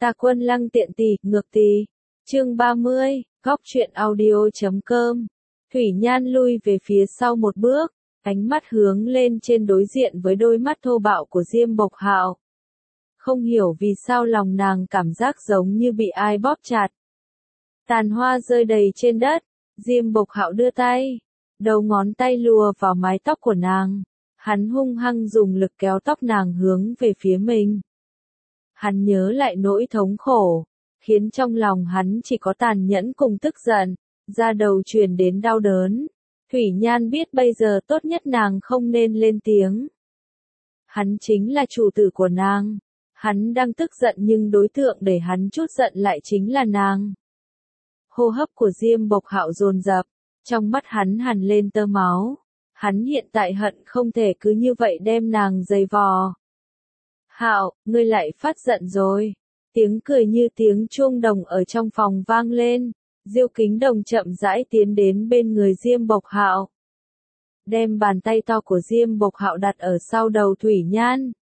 Ta Quân Lăng tiện tì, ngược tì. Chương 30, góc truyện audio.com. Thủy Nhan lui về phía sau một bước, ánh mắt hướng lên trên đối diện với đôi mắt thô bạo của Diêm Bộc Hạo. Không hiểu vì sao lòng nàng cảm giác giống như bị ai bóp chặt. Tàn hoa rơi đầy trên đất, Diêm Bộc Hạo đưa tay, đầu ngón tay lùa vào mái tóc của nàng. Hắn hung hăng dùng lực kéo tóc nàng hướng về phía mình. Hắn nhớ lại nỗi thống khổ, khiến trong lòng hắn chỉ có tàn nhẫn cùng tức giận, da đầu truyền đến đau đớn. Thủy Nhan biết bây giờ tốt nhất nàng không nên lên tiếng. Hắn chính là chủ tử của nàng. Hắn đang tức giận nhưng đối tượng để hắn chút giận lại chính là nàng. Hô hấp của Diêm Bộc Hạo dồn dập, trong mắt hắn hằn lên tơ máu. Hắn hiện tại hận không thể cứ như vậy đem nàng giày vò. Hạo, ngươi lại phát giận rồi. Tiếng cười như tiếng chuông đồng ở trong phòng vang lên. Diêu Kính Đồng chậm rãi tiến đến bên người Diêm Bộc Hạo. Đem bàn tay to của Diêm Bộc Hạo đặt ở sau đầu Thủy Nhan.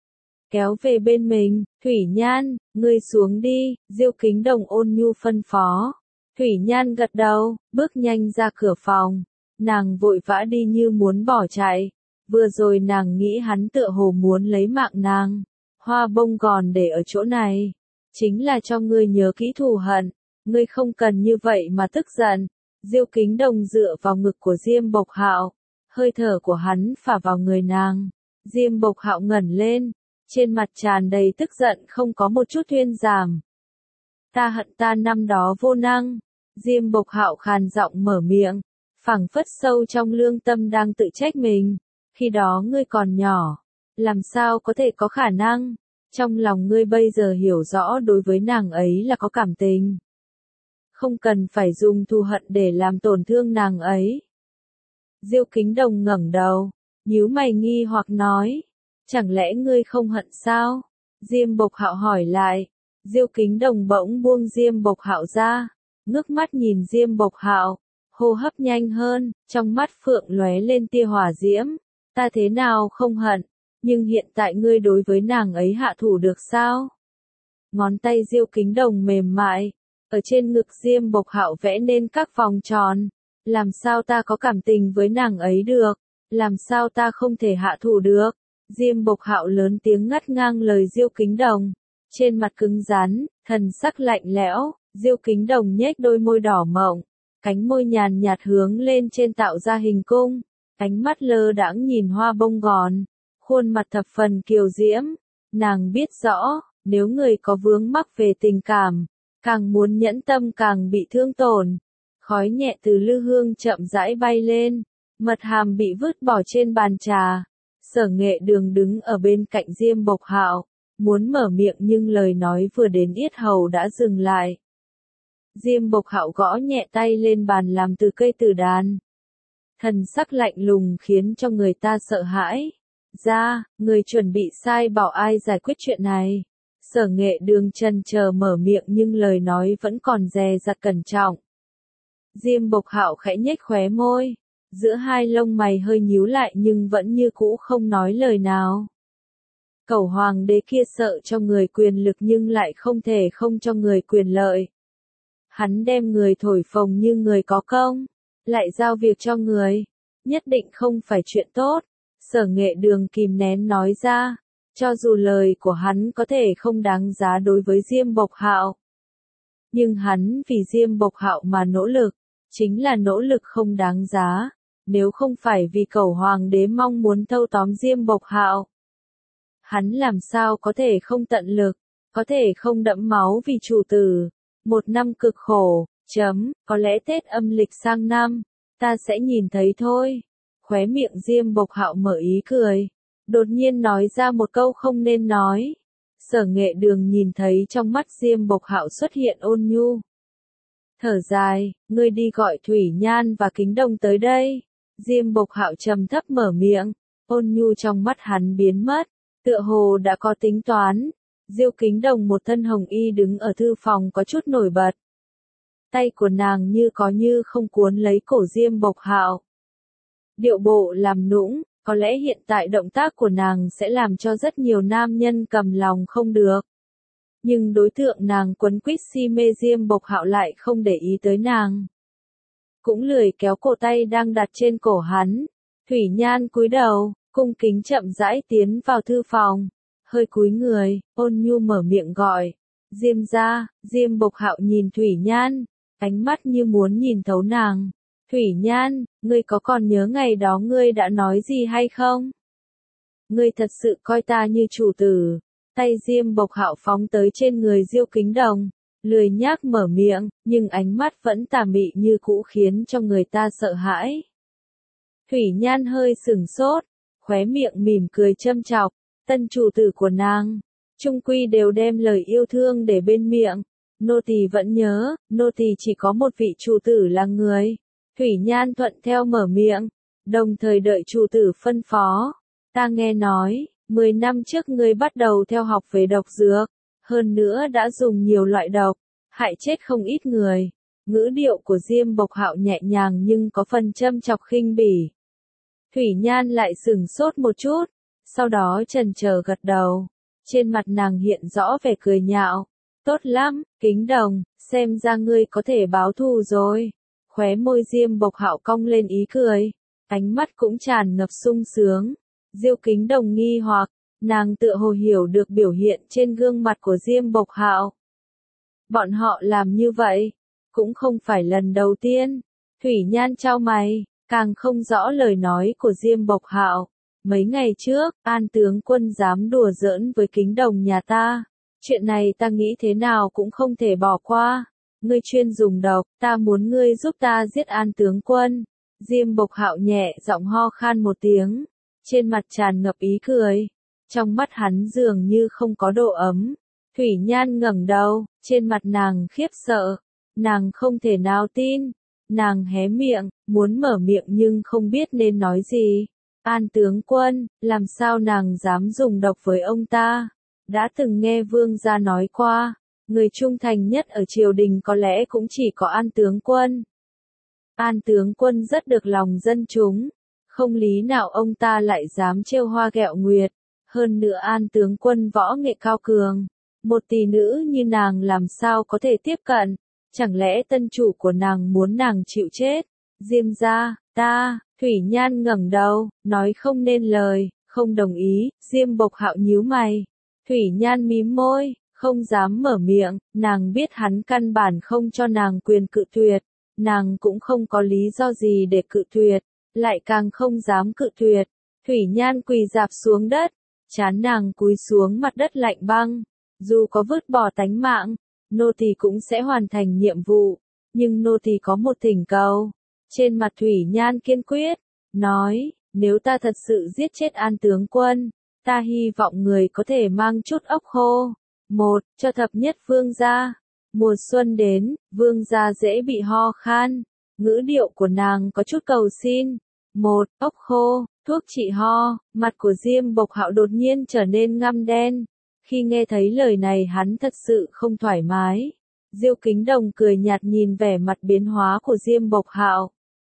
Kéo về bên mình, Thủy Nhan, ngươi xuống đi, Diêu Kính Đồng ôn nhu phân phó. Thủy Nhan gật đầu, bước nhanh ra cửa phòng. Nàng vội vã đi như muốn bỏ chạy. Vừa rồi nàng nghĩ hắn tựa hồ muốn lấy mạng nàng. Hoa bông gòn để ở chỗ này. Chính là cho ngươi nhớ kỹ thù hận. Ngươi không cần như vậy mà tức giận. Diêu Kính Đồng dựa vào ngực của Diêm Bộc Hạo. Hơi thở của hắn phả vào người nàng. Diêm Bộc Hạo ngẩng lên. Trên mặt tràn đầy tức giận không có một chút thuyên giảm. Ta hận ta năm đó vô năng. Diêm Bộc Hạo khàn giọng mở miệng. Phảng phất sâu trong lương tâm đang tự trách mình. Khi đó ngươi còn nhỏ. Làm sao có thể có khả năng. Trong lòng ngươi bây giờ hiểu rõ đối với nàng ấy là có cảm tình. Không cần phải dùng thù hận để làm tổn thương nàng ấy. Diêu Kính Đồng ngẩng đầu, nhíu mày nghi hoặc nói. Chẳng lẽ ngươi không hận sao? Diêm Bộc Hạo hỏi lại. Diêu Kính Đồng bỗng buông Diêm Bộc Hạo ra. Ngước mắt nhìn Diêm Bộc Hạo. Hô hấp nhanh hơn, trong mắt phượng lóe lên tia hỏa diễm. Ta thế nào không hận, nhưng hiện tại ngươi đối với nàng ấy hạ thủ được sao? Ngón tay Diêu Kính Đồng mềm mại, ở trên ngực Diêm Bộc Hạo vẽ nên các vòng tròn. Làm sao ta có cảm tình với nàng ấy được? Làm sao ta không thể hạ thủ được? Diêm Bộc Hạo lớn tiếng ngắt ngang lời Diêu Kính Đồng. Trên mặt cứng rắn, thần sắc lạnh lẽo, Diêu Kính Đồng nhếch đôi môi đỏ mọng. Cánh môi nhàn nhạt hướng lên trên tạo ra hình cung, ánh mắt lơ đãng nhìn hoa bông gòn, khuôn mặt thập phần kiều diễm. Nàng biết rõ, nếu người có vướng mắc về tình cảm, càng muốn nhẫn tâm càng bị thương tổn. Khói nhẹ từ lư hương chậm rãi bay lên, mật hàm bị vứt bỏ trên bàn trà. Sở Nghệ Đường đứng ở bên cạnh Diêm Bộc Hạo, muốn mở miệng nhưng lời nói vừa đến yết hầu đã dừng lại. Diêm Bộc Hạo gõ nhẹ tay lên bàn làm từ cây tử đàn. Thần sắc lạnh lùng khiến cho người ta sợ hãi. Ra, người chuẩn bị sai bảo ai giải quyết chuyện này. Sở Nghệ Đường chần chờ mở miệng nhưng lời nói vẫn còn dè dặt cẩn trọng. Diêm Bộc Hạo khẽ nhếch khóe môi. Giữa hai lông mày hơi nhíu lại nhưng vẫn như cũ không nói lời nào. Cẩu hoàng đế kia sợ cho người quyền lực nhưng lại không thể không cho người quyền lợi. Hắn đem người thổi phồng như người có công, lại giao việc cho người, nhất định không phải chuyện tốt. Sở Nghệ Đường kìm nén nói ra, cho dù lời của hắn có thể không đáng giá đối với Diêm Bộc Hạo. Nhưng hắn vì Diêm Bộc Hạo mà nỗ lực, chính là nỗ lực không đáng giá, nếu không phải vì cẩu hoàng đế mong muốn thâu tóm Diêm Bộc Hạo. Hắn làm sao có thể không tận lực, có thể không đẫm máu vì chủ tử. Một năm cực khổ, có lẽ Tết âm lịch sang năm, ta sẽ nhìn thấy thôi. Khóe miệng Diêm Bộc Hạo mở ý cười, đột nhiên nói ra một câu không nên nói. Sở Nghệ Đường nhìn thấy trong mắt Diêm Bộc Hạo xuất hiện ôn nhu. Thở dài, ngươi đi gọi Thủy Nhan và Kính Đồng tới đây. Diêm Bộc Hạo trầm thấp mở miệng, ôn nhu trong mắt hắn biến mất, tựa hồ đã có tính toán. Diêu Kính Đồng một thân hồng y đứng ở thư phòng có chút nổi bật. Tay của nàng như có như không cuốn lấy cổ Diêm Bộc Hạo. Điệu bộ làm nũng, có lẽ hiện tại động tác của nàng sẽ làm cho rất nhiều nam nhân cầm lòng không được. nhưng đối tượng nàng quấn quýt si mê Diêm Bộc Hạo lại không để ý tới nàng. Cũng lười kéo cổ tay đang đặt trên cổ hắn. Thủy Nhan cúi đầu, cung kính chậm rãi tiến vào thư phòng, hơi cúi người, ôn nhu mở miệng gọi. Diêm gia. Diêm Bộc Hạo nhìn Thủy Nhan, ánh mắt như muốn nhìn thấu nàng. Thủy Nhan, ngươi có còn nhớ ngày đó ngươi đã nói gì hay không? Ngươi thật sự coi ta như chủ tử. Tay Diêm Bộc Hạo phóng tới trên người Diêu Kính Đồng, lười nhác mở miệng, nhưng ánh mắt vẫn tà mị như cũ khiến cho người ta sợ hãi. Thủy Nhan hơi sửng sốt, khóe miệng mỉm cười châm chọc, tân chủ tử của nàng, chung quy đều đem lời yêu thương để bên miệng. Nô tỳ vẫn nhớ, nô tỳ chỉ có một vị chủ tử là người. Thủy Nhan thuận theo mở miệng, đồng thời đợi chủ tử phân phó. Ta nghe nói, 10 năm trước ngươi bắt đầu theo học về độc dược, hơn nữa đã dùng nhiều loại độc, hại chết không ít người. Ngữ điệu của Diêm Bộc Hạo nhẹ nhàng nhưng có phần châm chọc khinh bỉ. Thủy Nhan lại sửng sốt một chút, sau đó chần chờ gật đầu. Trên mặt nàng hiện rõ vẻ cười nhạo. Tốt lắm, Kính Đồng, xem ra ngươi có thể báo thù rồi. Khóe môi Diêm Bộc Hạo cong lên ý cười, ánh mắt cũng tràn ngập sung sướng. Diêu Kính Đồng nghi hoặc, nàng tựa hồ hiểu được biểu hiện trên gương mặt của Diêm Bộc Hạo. Bọn họ làm như vậy, cũng không phải lần đầu tiên. Thủy Nhan chau mày, càng không rõ lời nói của Diêm Bộc Hạo. Mấy ngày trước, An tướng quân dám đùa giỡn với Kính Đồng nhà ta. Chuyện này ta nghĩ thế nào cũng không thể bỏ qua. Ngươi chuyên dùng độc, ta muốn ngươi giúp ta giết An tướng quân. Diêm Bộc Hạo nhẹ giọng ho khan một tiếng, trên mặt tràn ngập ý cười. Trong mắt hắn dường như không có độ ấm. Thủy Nhan ngẩng đầu, trên mặt nàng khiếp sợ. Nàng không thể nào tin. Nàng hé miệng, muốn mở miệng nhưng không biết nên nói gì. An tướng quân, làm sao nàng dám dùng độc với ông ta? Đã từng nghe vương gia nói qua, người trung thành nhất ở triều đình có lẽ cũng chỉ có An tướng quân. An tướng quân rất được lòng dân chúng, không lý nào ông ta lại dám trêu hoa ghẹo nguyệt. Hơn nữa An tướng quân võ nghệ cao cường, một tỷ nữ như nàng làm sao có thể tiếp cận? Chẳng lẽ tân chủ của nàng muốn nàng chịu chết? Diêm gia, ta. Thủy Nhan ngẩng đầu, nói không nên lời, không đồng ý. Diêm Bộc Hạo nhíu mày. Thủy Nhan mím môi, không dám mở miệng. Nàng biết hắn căn bản không cho nàng quyền cự tuyệt, nàng cũng không có lý do gì để cự tuyệt, lại càng không dám cự tuyệt. Thủy Nhan quỳ rạp xuống đất, trán nàng cúi xuống mặt đất lạnh băng. Dù có vứt bỏ tánh mạng, nô tỳ cũng sẽ hoàn thành nhiệm vụ, nhưng nô tỳ có một thỉnh cầu. Trên mặt Thủy Nhan kiên quyết, nói, nếu ta thật sự giết chết An tướng quân, ta hy vọng người có thể mang chút ốc khô. Một, cho thập nhất vương gia. Mùa xuân đến, vương gia dễ bị ho khan. Ngữ điệu của nàng có chút cầu xin. Một, ốc khô, thuốc trị ho. Mặt của Diêm Bộc Hạo đột nhiên trở nên ngăm đen. Khi nghe thấy lời này hắn thật sự không thoải mái. Diêu Kính Đồng cười nhạt nhìn vẻ mặt biến hóa của Diêm Bộc Hạo.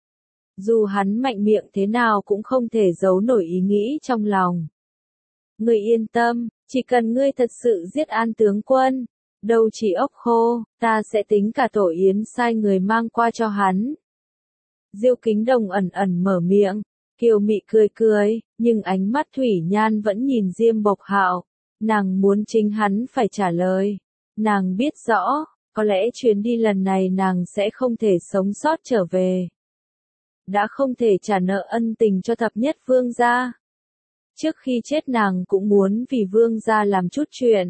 Dù hắn mạnh miệng thế nào cũng không thể giấu nổi ý nghĩ trong lòng. Ngươi yên tâm, chỉ cần ngươi thật sự giết An tướng quân, đâu chỉ ốc khô, ta sẽ tính cả tổ yến sai người mang qua cho hắn. Diêu Kính Đồng ẩn ẩn mở miệng, kiều mị cười cười, nhưng ánh mắt Thủy Nhan vẫn nhìn Diêm Bộc Hạo. Nàng muốn chính hắn phải trả lời. Nàng biết rõ, có lẽ chuyến đi lần này nàng sẽ không thể sống sót trở về. Đã không thể trả nợ ân tình cho thập nhất vương gia. Trước khi chết nàng cũng muốn vì vương gia làm chút chuyện.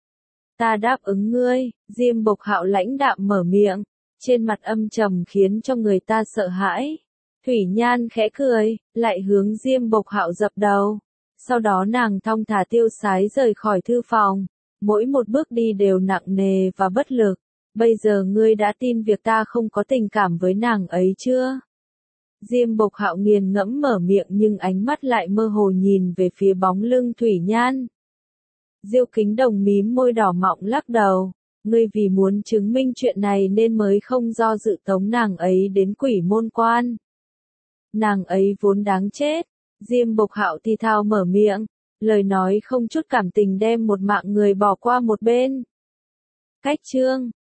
Ta đáp ứng ngươi. Diêm Bộc Hạo lãnh đạm mở miệng, trên mặt âm trầm khiến cho người ta sợ hãi. Thủy Nhan khẽ cười, lại hướng Diêm Bộc Hạo dập đầu. Sau đó nàng thong thả tiêu sái rời khỏi thư phòng. Mỗi một bước đi đều nặng nề và bất lực. Bây giờ ngươi đã tin việc ta không có tình cảm với nàng ấy chưa? Diêm Bộc Hạo nghiền ngẫm mở miệng nhưng ánh mắt lại mơ hồ nhìn về phía bóng lưng Thủy Nhan. Diêu Kính Đồng mím môi đỏ mọng lắc đầu. Ngươi vì muốn chứng minh chuyện này nên mới không do dự tống nàng ấy đến Quỷ Môn Quan. Nàng ấy vốn đáng chết. Diêm Bộc Hạo thì thào mở miệng, lời nói không chút cảm tình đem một mạng người bỏ qua một bên. Cách chương